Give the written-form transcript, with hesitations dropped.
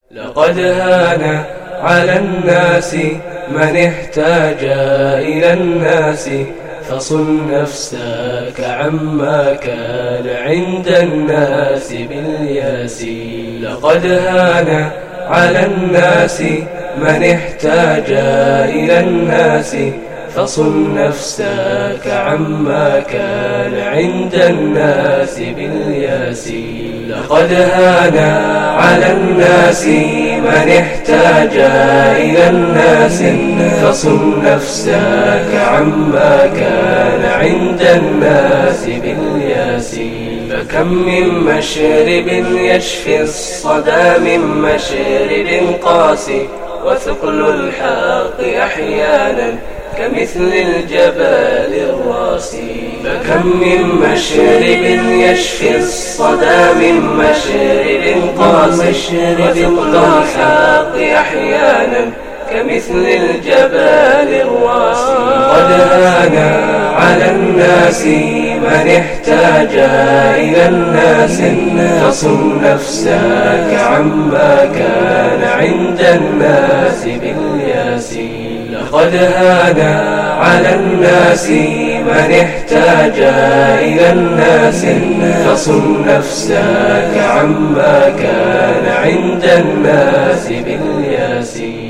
لقد هان على الناس من احتاج إلى الناس، فصن نفسك عما كان عند الناس بالياس. لقد هان على الناس من احتاج إلى الناس، فصن نفسك عما كان عند الناس بالياس. لقد هان على الناس من احتاج إلى الناس، فصن نفسك عما كان عند الناس بالياس. فكم من مشرب يشفي الصدى من مشرب قاسي، وثقل الحق أحيانا كمثل الجبال الراسي. فكم من مشرب يشفي الصدى من مشرب قاسي، وثقل الحق أحيانا كمثل الجبال الراسي. قد هان على الناس من احتاج إلى الناس، فصن نفسك عما كان عند الناس بالياس. لقد هان على الناس من احتاج إلى الناس، فصن نفسك عما كان عند الناس بالياس.